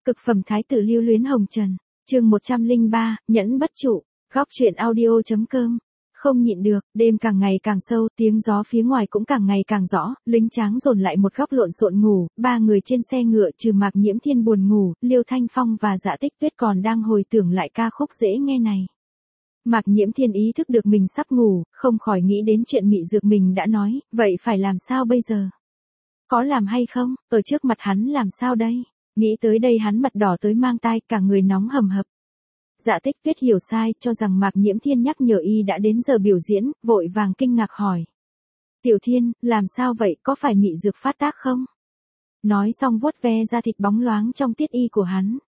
Cực phẩm thái tử lưu luyến hồng trần. Chương 103, nhẫn bất trụ. Góc truyện audio.com. Không nhịn được, đêm càng ngày càng sâu, tiếng gió phía ngoài cũng càng ngày càng rõ, lính tráng dồn lại một góc lộn xộn ngủ, ba người trên xe ngựa trừ Mạc Nhiễm Thiên buồn ngủ, Liêu Thanh Phong và Dạ Tích Tuyết còn đang hồi tưởng lại ca khúc dễ nghe này. Mạc Nhiễm Thiên ý thức được mình sắp ngủ, không khỏi nghĩ đến chuyện mị dược mình đã nói, vậy phải làm sao bây giờ? Có làm hay không, ở trước mặt hắn làm sao đây? Nghĩ tới đây hắn mặt đỏ tới mang tai, cả người nóng hầm hập. Dạ Tích Tuyết hiểu sai, cho rằng Mạc Nhiễm Thiên nhắc nhở y đã đến giờ biểu diễn, vội vàng kinh ngạc hỏi. Tiểu Thiên, làm sao vậy, có phải mị dược phát tác không? Nói xong vuốt ve da thịt bóng loáng trong tiết y của hắn.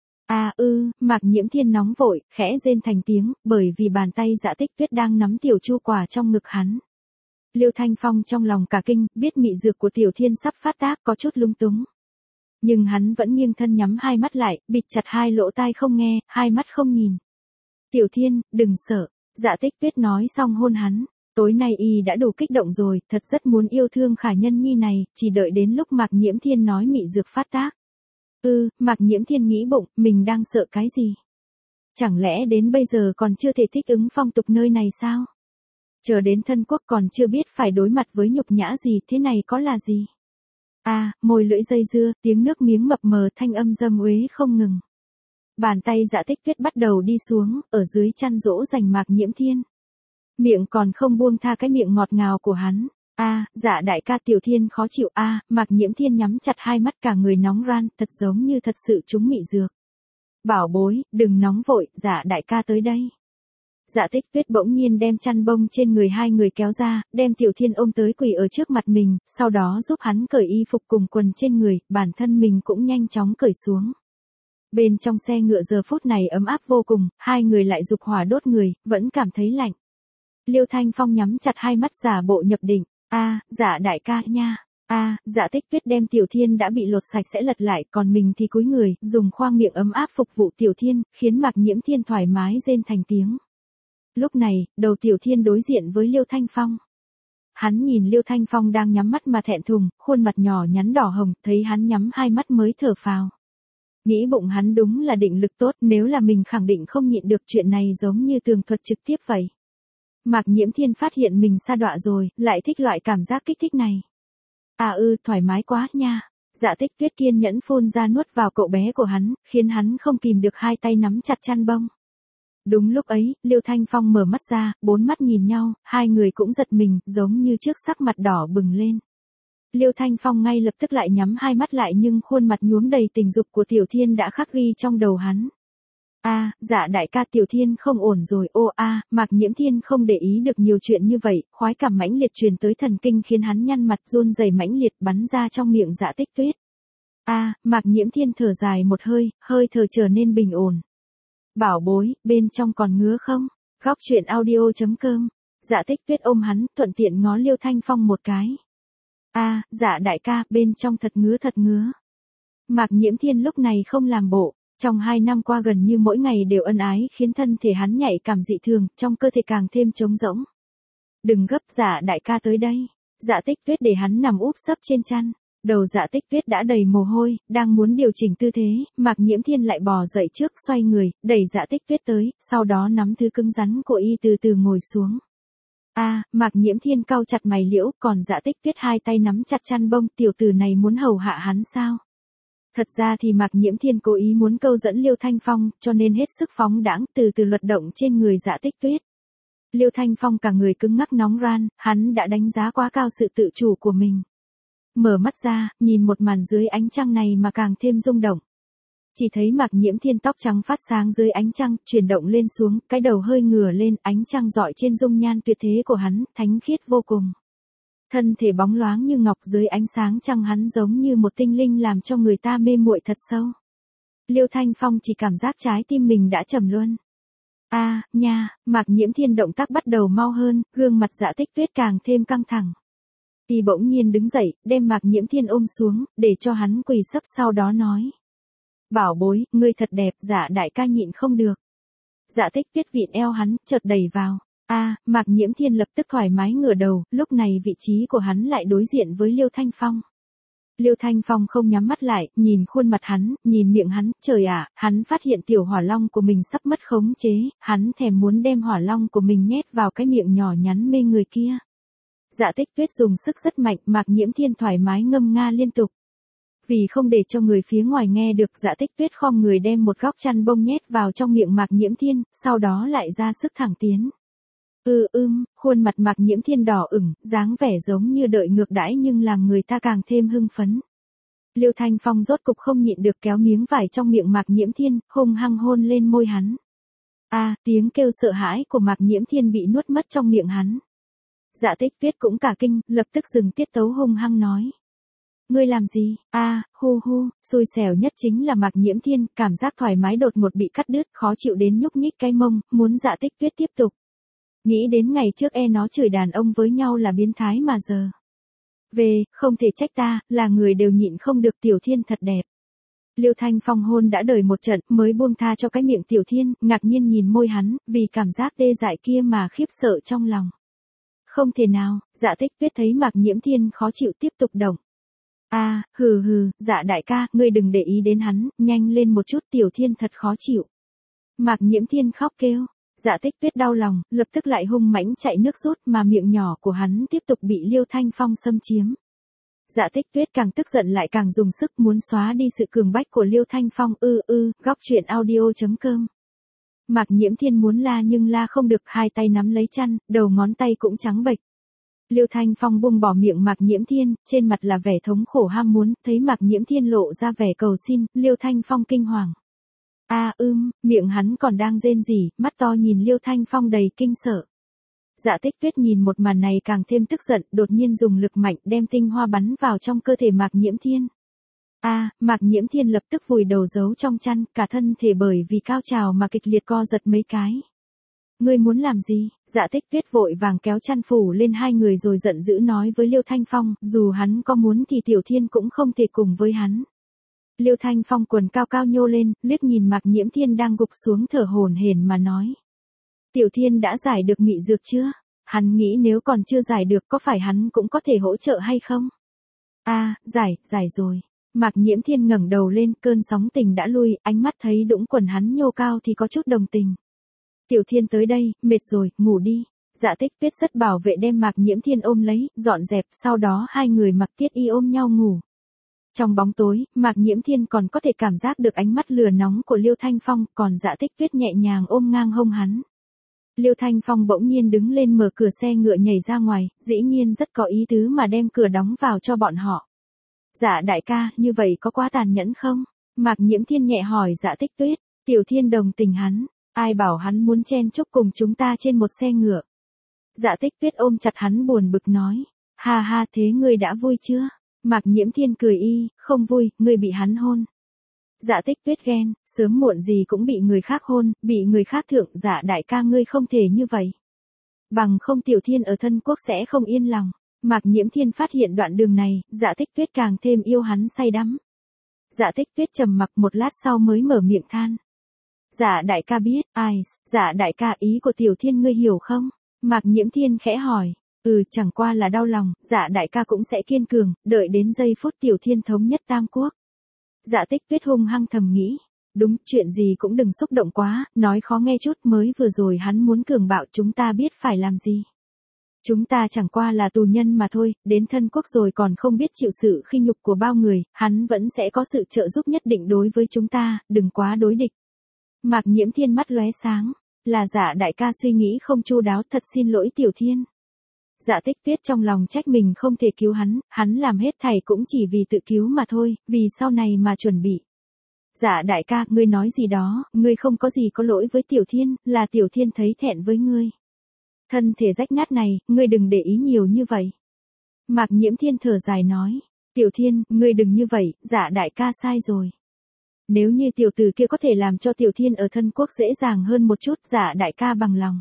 Mạc Nhiễm Thiên nóng vội, khẽ rên thành tiếng, bởi vì bàn tay Dạ Tích Tuyết đang nắm tiểu chu quả trong ngực hắn. Liêu Thanh Phong trong lòng cả kinh, biết mị dược của Tiểu Thiên sắp phát tác, có chút lung túng. Nhưng hắn vẫn nghiêng thân nhắm hai mắt lại, bịt chặt hai lỗ tai không nghe, hai mắt không nhìn. Tiểu Thiên, đừng sợ, Dạ Tích Tuyết nói xong hôn hắn. Tối nay y đã đủ kích động rồi, thật rất muốn yêu thương Khả Nhân Nhi này, chỉ đợi đến lúc Mạc Nhiễm Thiên nói mị dược phát tác. Mạc Nhiễm Thiên nghĩ bụng, mình đang sợ cái gì? Chẳng lẽ đến bây giờ còn chưa thể thích ứng phong tục nơi này sao? Chờ đến thân quốc còn chưa biết phải đối mặt với nhục nhã gì, thế này có là gì? Môi lưỡi dây dưa, tiếng nước miếng mập mờ, thanh âm dâm uế không ngừng. Bàn tay Dạ Tích Tuyết bắt đầu đi xuống, ở dưới chăn dỗ dành Mạc Nhiễm Thiên. Miệng còn không buông tha cái miệng ngọt ngào của hắn. Dạ đại ca, Tiểu Thiên khó chịu. Mạc Nhiễm Thiên nhắm chặt hai mắt, cả người nóng ran, thật giống như thật sự trúng mị dược. Bảo bối, đừng nóng vội, dạ đại ca tới đây. Dạ Tích Tuyết bỗng nhiên đem chăn bông trên người hai người kéo ra, đem Tiểu Thiên ôm tới quỳ ở trước mặt mình, sau đó giúp hắn cởi y phục cùng quần trên người, bản thân mình cũng nhanh chóng cởi xuống. Bên trong xe ngựa giờ phút này ấm áp vô cùng, hai người lại dục hỏa đốt người, vẫn cảm thấy lạnh. Liêu Thanh Phong nhắm chặt hai mắt giả bộ nhập định. Dạ đại ca nha. Dạ Tích Tuyết đem Tiểu Thiên đã bị lột sạch sẽ lật lại, còn mình thì cúi người, dùng khoang miệng ấm áp phục vụ Tiểu Thiên, khiến Mạc Nhiễm Thiên thoải mái rên thành tiếng. Lúc này, đầu Tiểu Thiên đối diện với Liêu Thanh Phong. Hắn nhìn Liêu Thanh Phong đang nhắm mắt mà thẹn thùng, khuôn mặt nhỏ nhắn đỏ hồng, thấy hắn nhắm hai mắt mới thở phào. Nghĩ bụng hắn đúng là định lực tốt, nếu là mình khẳng định không nhịn được, chuyện này giống như tường thuật trực tiếp vậy. Mạc Nhiễm Thiên phát hiện mình sa đọa rồi, lại thích loại cảm giác kích thích này. Thoải mái quá nha. Dạ Tích Tuyết kiên nhẫn phun ra nuốt vào cậu bé của hắn, khiến hắn không kìm được hai tay nắm chặt chăn bông. Đúng lúc ấy, Liêu Thanh Phong mở mắt ra, bốn mắt nhìn nhau, hai người cũng giật mình, giống như trước sắc mặt đỏ bừng lên. Liêu Thanh Phong ngay lập tức lại nhắm hai mắt lại, nhưng khuôn mặt nhuốm đầy tình dục của Tiểu Thiên đã khắc ghi trong đầu hắn. Dạ đại ca, Tiểu Thiên không ổn rồi. Mạc Nhiễm Thiên không để ý được nhiều chuyện như vậy, khoái cảm mãnh liệt truyền tới thần kinh khiến hắn nhăn mặt, run rẩy mãnh liệt bắn ra trong miệng Dạ Tích Tuyết. Mạc Nhiễm Thiên thở dài một hơi, hơi thở trở nên bình ổn. Bảo bối, bên trong còn ngứa không? Góc truyện audio.com. Dạ Tích Tuyết ôm hắn, thuận tiện ngó Liêu Thanh Phong một cái. Dạ đại ca, bên trong thật ngứa. Mạc Nhiễm Thiên lúc này không làm bộ. Trong 2 năm qua gần như mỗi ngày đều ân ái, khiến thân thể hắn nhạy cảm dị thường, trong cơ thể càng thêm trống rỗng. Đừng gấp, dạ đại ca tới đây. Dạ Tích Tuyết để hắn nằm úp sấp trên chăn. Đầu Dạ Tích Tuyết đã đầy mồ hôi, đang muốn điều chỉnh tư thế, Mạc Nhiễm Thiên lại bò dậy trước, xoay người, đẩy Dạ Tích Tuyết tới, sau đó nắm thứ cứng rắn của y từ từ ngồi xuống. Mạc Nhiễm Thiên cau chặt mày liễu, còn Dạ Tích Tuyết hai tay nắm chặt chăn bông, tiểu tử này muốn hầu hạ hắn sao? Thật ra thì Mạc Nhiễm Thiên cố ý muốn câu dẫn Liêu Thanh Phong, cho nên hết sức phóng đãng, từ từ luật động trên người Dạ Tích Tuyết. Liêu Thanh Phong cả người cứng ngắc nóng ran, hắn đã đánh giá quá cao sự tự chủ của mình. Mở mắt ra, nhìn một màn dưới ánh trăng này mà càng thêm rung động. Chỉ thấy Mạc Nhiễm Thiên tóc trắng phát sáng dưới ánh trăng, chuyển động lên xuống, cái đầu hơi ngửa lên, ánh trăng rọi trên dung nhan tuyệt thế của hắn, thánh khiết vô cùng. Thân thể bóng loáng như ngọc dưới ánh sáng trăng, hắn giống như một tinh linh làm cho người ta mê muội thật sâu. Liêu Thanh Phong chỉ cảm giác trái tim mình đã trầm luân. Mạc Nhiễm Thiên động tác bắt đầu mau hơn, gương mặt Dạ Tích Tuyết càng thêm căng thẳng. Y bỗng nhiên đứng dậy, đem Mạc Nhiễm Thiên ôm xuống, để cho hắn quỳ sấp, sau đó nói. Bảo bối, ngươi thật đẹp, dạ đại ca nhịn không được. Dạ Tích Tuyết vịn eo hắn, chợt đẩy vào. Mạc Nhiễm Thiên lập tức thoải mái ngửa đầu, lúc này vị trí của hắn lại đối diện với Liêu Thanh Phong. Liêu Thanh Phong không nhắm mắt lại, nhìn khuôn mặt hắn, nhìn miệng hắn, trời ạ, hắn phát hiện tiểu hỏa long của mình sắp mất khống chế, hắn thèm muốn đem hỏa long của mình nhét vào cái miệng nhỏ nhắn mê người kia. Dạ Tích Tuyết dùng sức rất mạnh, Mạc Nhiễm Thiên thoải mái ngâm nga liên tục. Vì không để cho người phía ngoài nghe được, Dạ Tích Tuyết khom người đem một góc chăn bông nhét vào trong miệng Mạc Nhiễm Thiên, sau đó lại ra sức thẳng tiến. Khuôn mặt Mạc Nhiễm Thiên đỏ ửng, dáng vẻ giống như đợi ngược đãi nhưng làm người ta càng thêm hưng phấn. Liêu Thanh Phong rốt cục không nhịn được kéo miếng vải trong miệng Mạc Nhiễm Thiên, hung hăng hôn lên môi hắn. Tiếng kêu sợ hãi của Mạc Nhiễm Thiên bị nuốt mất trong miệng hắn. Dạ Tích Tuyết cũng cả kinh, lập tức dừng tiết tấu hung hăng nói. Ngươi làm gì? Xui xẻo nhất chính là Mạc Nhiễm Thiên, cảm giác thoải mái đột ngột bị cắt đứt, khó chịu đến nhúc nhích cái mông, muốn Dạ Tích Tuyết tiếp tục. Nghĩ đến ngày trước nó chửi đàn ông với nhau là biến thái mà giờ. Không thể trách ta, là người đều nhịn không được, Tiểu Thiên thật đẹp. Liêu Thanh Phong hôn đã đời một trận, mới buông tha cho cái miệng Tiểu Thiên, ngạc nhiên nhìn môi hắn, vì cảm giác tê dại kia mà khiếp sợ trong lòng. Không thể nào, Dạ Tích Tuyết thấy Mạc Nhiễm Thiên khó chịu tiếp tục động. Dạ đại ca, ngươi đừng để ý đến hắn, nhanh lên một chút, Tiểu Thiên thật khó chịu. Mạc Nhiễm Thiên khóc kêu. Dạ Tích Tuyết đau lòng, lập tức lại hung mãnh chạy nước rút mà miệng nhỏ của hắn tiếp tục bị Liêu Thanh Phong xâm chiếm. Dạ Tích Tuyết càng tức giận lại càng dùng sức muốn xóa đi sự cường bách của Liêu Thanh Phong. Góc truyện audio.com. Mạc Nhiễm Thiên muốn la nhưng la không được, hai tay nắm lấy chăn, đầu ngón tay cũng trắng bệch. Liêu Thanh Phong buông bỏ miệng Mạc Nhiễm Thiên, trên mặt là vẻ thống khổ ham muốn, thấy Mạc Nhiễm Thiên lộ ra vẻ cầu xin, Liêu Thanh Phong kinh hoàng. Miệng hắn còn đang rên rỉ, mắt to nhìn Liêu Thanh Phong đầy kinh sợ. Dạ Tích Tuyết nhìn một màn này càng thêm tức giận, đột nhiên dùng lực mạnh đem tinh hoa bắn vào trong cơ thể Mạc Nhiễm Thiên. Mạc Nhiễm Thiên lập tức vùi đầu giấu trong chăn, cả thân thể bởi vì cao trào mà kịch liệt co giật mấy cái. Ngươi muốn làm gì? Dạ Tích Tuyết vội vàng kéo chăn phủ lên hai người rồi giận dữ nói với Liêu Thanh Phong, dù hắn có muốn thì Tiểu Thiên cũng không thể cùng với hắn. Liêu Thanh Phong quần cao cao nhô lên, liếc nhìn Mạc Nhiễm Thiên đang gục xuống thở hổn hển mà nói. Tiểu Thiên đã giải được mị dược chưa? Hắn nghĩ nếu còn chưa giải được có phải hắn cũng có thể hỗ trợ hay không? Giải rồi. Mạc Nhiễm Thiên ngẩng đầu lên, cơn sóng tình đã lui, ánh mắt thấy đũng quần hắn nhô cao thì có chút đồng tình. Tiểu Thiên tới đây, mệt rồi, ngủ đi. Dạ Tích Tuyết rất bảo vệ đem Mạc Nhiễm Thiên ôm lấy, dọn dẹp, sau đó hai người mặc tiết y ôm nhau ngủ. Trong bóng tối, Mạc Nhiễm Thiên còn có thể cảm giác được ánh mắt lửa nóng của Liêu Thanh Phong, còn Dạ Tích Tuyết nhẹ nhàng ôm ngang hông hắn. Liêu Thanh Phong bỗng nhiên đứng lên mở cửa xe ngựa nhảy ra ngoài, dĩ nhiên rất có ý tứ mà đem cửa đóng vào cho bọn họ. Dạ đại ca, như vậy có quá tàn nhẫn không? Mạc Nhiễm Thiên nhẹ hỏi Dạ Tích Tuyết. Tiểu Thiên đồng tình hắn, ai bảo hắn muốn chen chúc cùng chúng ta trên một xe ngựa. Dạ Tích Tuyết ôm chặt hắn buồn bực nói. Thế ngươi đã vui chưa? Mạc Nhiễm Thiên cười không vui, ngươi bị hắn hôn. Dạ Tích Tuyết ghen, sớm muộn gì cũng bị người khác hôn, bị người khác thượng, Dạ đại ca ngươi không thể như vậy. Bằng không Tiểu Thiên ở thân quốc sẽ không yên lòng. Mạc Nhiễm Thiên phát hiện đoạn đường này, Dạ Tích Tuyết càng thêm yêu hắn say đắm. Dạ Tích Tuyết trầm mặc một lát sau mới mở miệng than. Dạ đại ca biết, dạ đại ca ý của Tiểu Thiên ngươi hiểu không? Mạc Nhiễm Thiên khẽ hỏi. Chẳng qua là đau lòng, dạ đại ca cũng sẽ kiên cường, đợi đến giây phút Tiểu Thiên thống nhất Tam Quốc. Dạ Tích Tuyết hung hăng thầm nghĩ. Đúng, chuyện gì cũng đừng xúc động quá, nói khó nghe chút, mới vừa rồi hắn muốn cường bạo chúng ta biết phải làm gì. Chúng ta chẳng qua là tù nhân mà thôi, đến thân quốc rồi còn không biết chịu sự khi nhục của bao người, hắn vẫn sẽ có sự trợ giúp nhất định đối với chúng ta, đừng quá đối địch. Mạc Nhiễm Thiên mắt lóe sáng, là Dạ đại ca suy nghĩ không chu đáo, thật xin lỗi Tiểu Thiên. Dạ Tích Tuyết trong lòng trách mình không thể cứu hắn làm hết thảy cũng chỉ vì tự cứu mà thôi, vì sau này mà chuẩn bị. Dạ đại ca, ngươi nói gì đó, ngươi không có gì có lỗi với Tiểu Thiên, là Tiểu Thiên thấy thẹn với ngươi. Thân thể rách nát này, ngươi đừng để ý nhiều như vậy. Mạc Nhiễm Thiên thở dài nói, Tiểu Thiên, ngươi đừng như vậy, dạ đại ca sai rồi. Nếu như tiểu tử kia có thể làm cho Tiểu Thiên ở thân quốc dễ dàng hơn một chút, dạ đại ca bằng lòng.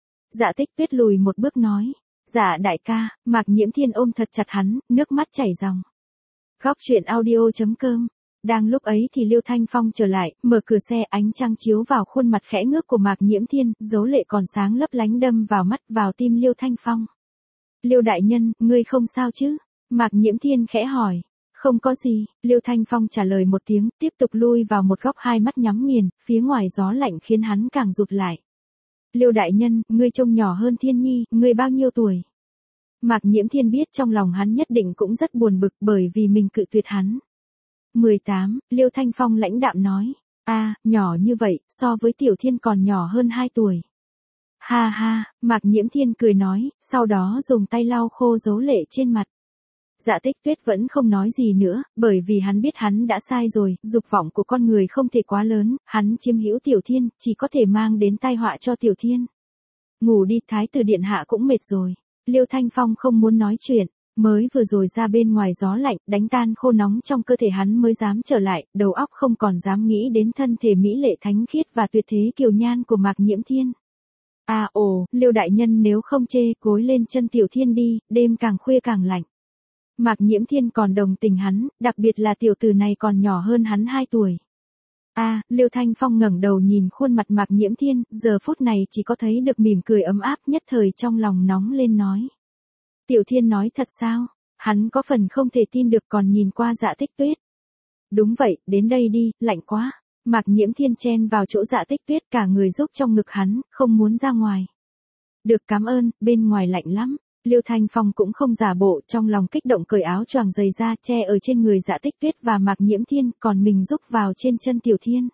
Dạ Tích Tuyết lùi một bước nói, dạ đại ca, Mạc Nhiễm Thiên ôm thật chặt hắn, nước mắt chảy ròng. Góc truyện audio.com. Đang lúc ấy thì Liêu Thanh Phong trở lại, mở cửa xe, ánh trăng chiếu vào khuôn mặt khẽ ngước của Mạc Nhiễm Thiên, dấu lệ còn sáng lấp lánh đâm vào mắt, vào tim Liêu Thanh Phong. Liêu đại nhân, ngươi không sao chứ? Mạc Nhiễm Thiên khẽ hỏi. Không có gì, Liêu Thanh Phong trả lời một tiếng, tiếp tục lui vào một góc hai mắt nhắm nghiền, phía ngoài gió lạnh khiến hắn càng rụt lại. Liêu đại nhân, ngươi trông nhỏ hơn Thiên Nhi, ngươi bao nhiêu tuổi? Mạc Nhiễm Thiên biết trong lòng hắn nhất định cũng rất buồn bực bởi vì mình cự tuyệt hắn. 18, Liêu Thanh Phong lãnh đạm nói. Nhỏ như vậy, so với Tiểu Thiên còn nhỏ hơn 2 tuổi. Ha ha, Mạc Nhiễm Thiên cười nói, sau đó dùng tay lau khô dấu lệ trên mặt. Dạ Tích Tuyết vẫn không nói gì nữa, bởi vì hắn biết hắn đã sai rồi, dục vọng của con người không thể quá lớn, hắn chiếm hữu Tiểu Thiên, chỉ có thể mang đến tai họa cho Tiểu Thiên. Ngủ đi, Thái tử điện hạ cũng mệt rồi. Liêu Thanh Phong không muốn nói chuyện, mới vừa rồi ra bên ngoài gió lạnh, đánh tan khô nóng trong cơ thể hắn mới dám trở lại, đầu óc không còn dám nghĩ đến thân thể mỹ lệ thánh khiết và tuyệt thế kiều nhan của Mạc Nhiễm Thiên. Liêu đại nhân nếu không chê, gối lên chân Tiểu Thiên đi, đêm càng khuya càng lạnh. Mạc Nhiễm Thiên còn đồng tình hắn, đặc biệt là tiểu tử này còn nhỏ hơn hắn 2 tuổi. Liêu Thanh Phong ngẩng đầu nhìn khuôn mặt Mạc Nhiễm Thiên, giờ phút này chỉ có thấy được mỉm cười ấm áp, nhất thời trong lòng nóng lên nói. Tiểu Thiên nói thật sao? Hắn có phần không thể tin được còn nhìn qua Dạ Tích Tuyết. Đúng vậy, đến đây đi, lạnh quá. Mạc Nhiễm Thiên chen vào chỗ Dạ Tích Tuyết, cả người rúc trong ngực hắn, không muốn ra ngoài. Được, cảm ơn, bên ngoài lạnh lắm. Liêu Thanh Phong cũng không giả bộ, trong lòng kích động cởi áo choàng dày ra, che ở trên người Dạ Tích Tuyết và Mạc Nhiễm Thiên, còn mình rúc vào trên chân Tiểu Thiên.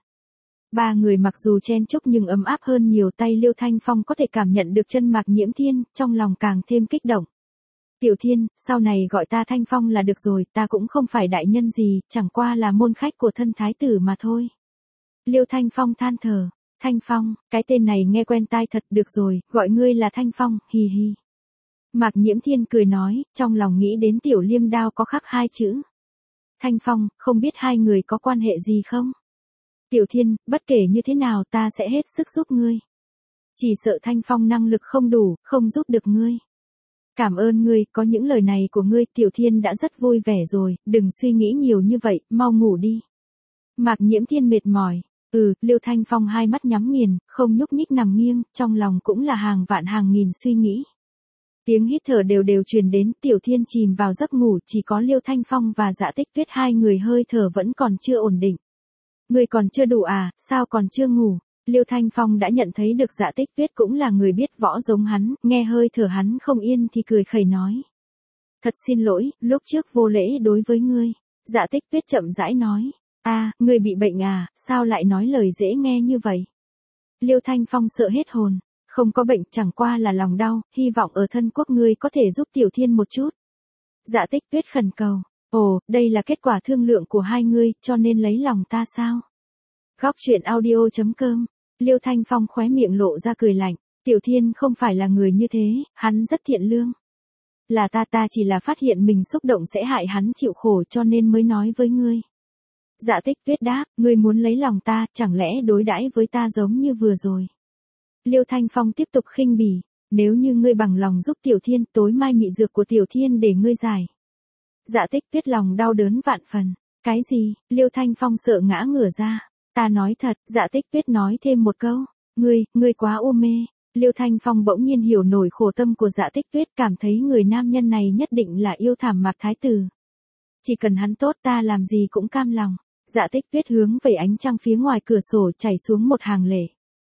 Ba người mặc dù chen chúc nhưng ấm áp hơn nhiều, tay Liêu Thanh Phong có thể cảm nhận được chân Mạc Nhiễm Thiên, trong lòng càng thêm kích động. Tiểu Thiên, sau này gọi ta Thanh Phong là được rồi, ta cũng không phải đại nhân gì, chẳng qua là môn khách của thân thái tử mà thôi. Liêu Thanh Phong than thở. Thanh Phong, cái tên này nghe quen tai thật, được rồi, gọi ngươi là Thanh Phong, hì hì. Mạc Nhiễm Thiên cười nói, trong lòng nghĩ đến Tiểu Liêm Đao có khắc 2 chữ. Thanh Phong, không biết hai người có quan hệ gì không? Tiểu Thiên, bất kể như thế nào ta sẽ hết sức giúp ngươi. Chỉ sợ Thanh Phong năng lực không đủ, không giúp được ngươi. Cảm ơn ngươi, có những lời này của ngươi, Tiểu Thiên đã rất vui vẻ rồi, đừng suy nghĩ nhiều như vậy, mau ngủ đi. Mạc Nhiễm Thiên mệt mỏi. Liêu Thanh Phong hai mắt nhắm nghiền, không nhúc nhích nằm nghiêng, trong lòng cũng là hàng vạn hàng nghìn suy nghĩ. Tiếng hít thở đều đều truyền đến, Tiểu Thiên chìm vào giấc ngủ, chỉ có Liêu Thanh Phong và Dạ Tích Tuyết hai người hơi thở vẫn còn chưa ổn định. Người còn chưa đủ sao còn chưa ngủ? Liêu Thanh Phong đã nhận thấy được Dạ Tích Tuyết cũng là người biết võ giống hắn, nghe hơi thở hắn không yên thì cười khẩy nói. Thật xin lỗi, lúc trước vô lễ đối với ngươi. Dạ Tích Tuyết chậm rãi nói. Ngươi bị bệnh sao lại nói lời dễ nghe như vậy? Liêu Thanh Phong sợ hết hồn. Không có bệnh, chẳng qua là lòng đau, hy vọng ở thân quốc ngươi có thể giúp Tiểu Thiên một chút. Dạ Tích Tuyết khẩn cầu. Đây là kết quả thương lượng của hai ngươi, cho nên lấy lòng ta sao? Góc truyện audio.com. Liêu Thanh Phong khóe miệng lộ ra cười lạnh. Tiểu Thiên không phải là người như thế, hắn rất thiện lương. Là ta chỉ là phát hiện mình xúc động sẽ hại hắn chịu khổ cho nên mới nói với ngươi. Dạ Tích Tuyết đáp, ngươi muốn lấy lòng ta, chẳng lẽ đối đãi với ta giống như vừa rồi? Liêu Thanh Phong tiếp tục khinh bỉ, nếu như ngươi bằng lòng giúp Tiểu Thiên, tối mai mị dược của Tiểu Thiên để ngươi giải. Dạ Tích Tuyết lòng đau đớn vạn phần. Cái gì? Liêu Thanh Phong sợ ngã ngửa ra. Ta nói thật, Dạ Tích Tuyết nói thêm một câu. Ngươi quá u mê. Liêu Thanh Phong bỗng nhiên hiểu nổi khổ tâm của Dạ Tích Tuyết, cảm thấy người nam nhân này nhất định là yêu thảm Mạc Thái Tử. Chỉ cần hắn tốt ta làm gì cũng cam lòng. Dạ Tích Tuyết hướng về ánh trăng phía ngoài cửa sổ chảy xuống một hàng lệ.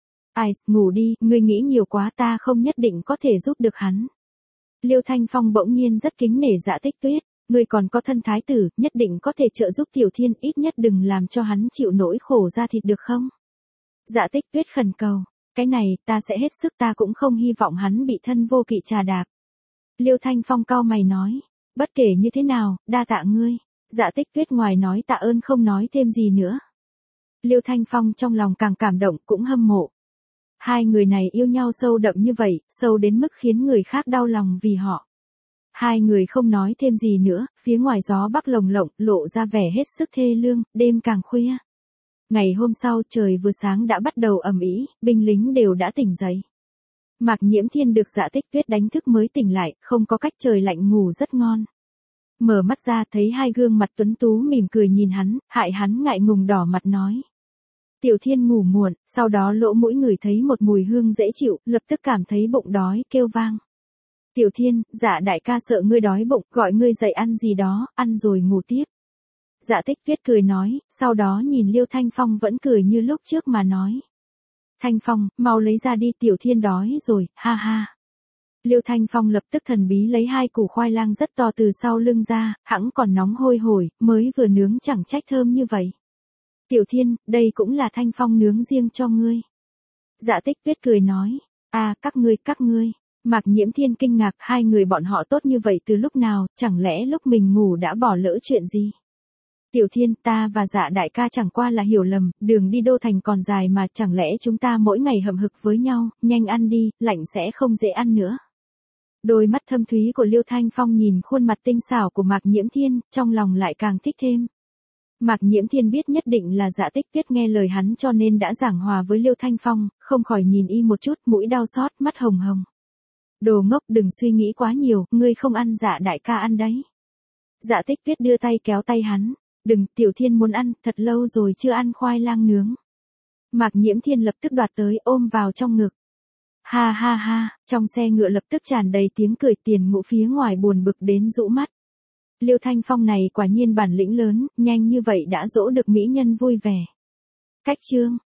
Ngủ đi, ngươi nghĩ nhiều quá, ta không nhất định có thể giúp được hắn. Liêu Thanh Phong bỗng nhiên rất kính nể Dạ Tích Tuyết. Ngươi còn có thân thái tử, nhất định có thể trợ giúp Tiểu Thiên, ít nhất đừng làm cho hắn chịu nỗi khổ ra thịt được không? Dạ Tích Tuyết khẩn cầu. Cái này, ta sẽ hết sức, ta cũng không hy vọng hắn bị thân vô kỵ trà đạp. Liêu Thanh Phong cau mày nói. Bất kể như thế nào, đa tạ ngươi. Dạ Tích Tuyết ngoài nói tạ ơn không nói thêm gì nữa. Liêu Thanh Phong trong lòng càng cảm động, cũng hâm mộ. Hai người này yêu nhau sâu đậm như vậy, sâu đến mức khiến người khác đau lòng vì họ. Hai người không nói thêm gì nữa, phía ngoài gió bắc lồng lộng, lộ ra vẻ hết sức thê lương, đêm càng khuya. Ngày hôm sau trời vừa sáng đã bắt đầu ầm ĩ, binh lính đều đã tỉnh dậy. Mạc Nhiễm Thiên được Dạ Tích Tuyết đánh thức mới tỉnh lại, không có cách trời lạnh ngủ rất ngon. Mở mắt ra thấy hai gương mặt tuấn tú mỉm cười nhìn hắn, hại hắn ngại ngùng đỏ mặt nói. Tiểu Thiên ngủ muộn, sau đó lỗ mũi ngửi thấy một mùi hương dễ chịu, lập tức cảm thấy bụng đói, kêu vang. Tiểu Thiên, Dạ đại ca sợ ngươi đói bụng, gọi ngươi dậy ăn gì đó, ăn rồi ngủ tiếp. Dạ Tích Tuyết cười nói, sau đó nhìn Liêu Thanh Phong vẫn cười như lúc trước mà nói. Thanh Phong, mau lấy ra đi, Tiểu Thiên đói rồi, ha ha. Liêu Thanh Phong lập tức thần bí lấy 2 củ khoai lang rất to từ sau lưng ra, hẵng còn nóng hôi hổi, mới vừa nướng chẳng trách thơm như vậy. Tiểu Thiên, đây cũng là Thanh Phong nướng riêng cho ngươi. Dạ Tích Tuyết cười nói, à các ngươi. Mạc Nhiễm Thiên kinh ngạc, 2 người bọn họ tốt như vậy từ lúc nào, chẳng lẽ lúc mình ngủ đã bỏ lỡ chuyện gì? Tiểu Thiên, ta và Dạ đại ca chẳng qua là hiểu lầm, đường đi đô thành còn dài mà, chẳng lẽ chúng ta mỗi ngày hậm hực với nhau, nhanh ăn đi, lạnh sẽ không dễ ăn nữa. Đôi mắt thâm thúy của Liêu Thanh Phong nhìn khuôn mặt tinh xảo của Mạc Nhiễm Thiên, trong lòng lại càng thích thêm. Mạc Nhiễm Thiên biết nhất định là Dạ Tích Tuyết nghe lời hắn cho nên đã giảng hòa với Liêu Thanh Phong, không khỏi nhìn y một chút, mũi đau xót, mắt hồng hồng. Đồ ngốc, đừng suy nghĩ quá nhiều, ngươi không ăn Dạ đại ca ăn đấy. Dạ Tích Tuyết đưa tay kéo tay hắn. Đừng, Tiểu Thiên muốn ăn, thật lâu rồi chưa ăn khoai lang nướng. Mạc Nhiễm Thiên lập tức đoạt tới, ôm vào trong ngực. Ha ha ha, trong xe ngựa lập tức tràn đầy tiếng cười, Tiền Ngũ phía ngoài buồn bực đến rũ mắt. Liêu Thanh Phong này quả nhiên bản lĩnh lớn, nhanh như vậy đã dỗ được mỹ nhân vui vẻ. Cách chương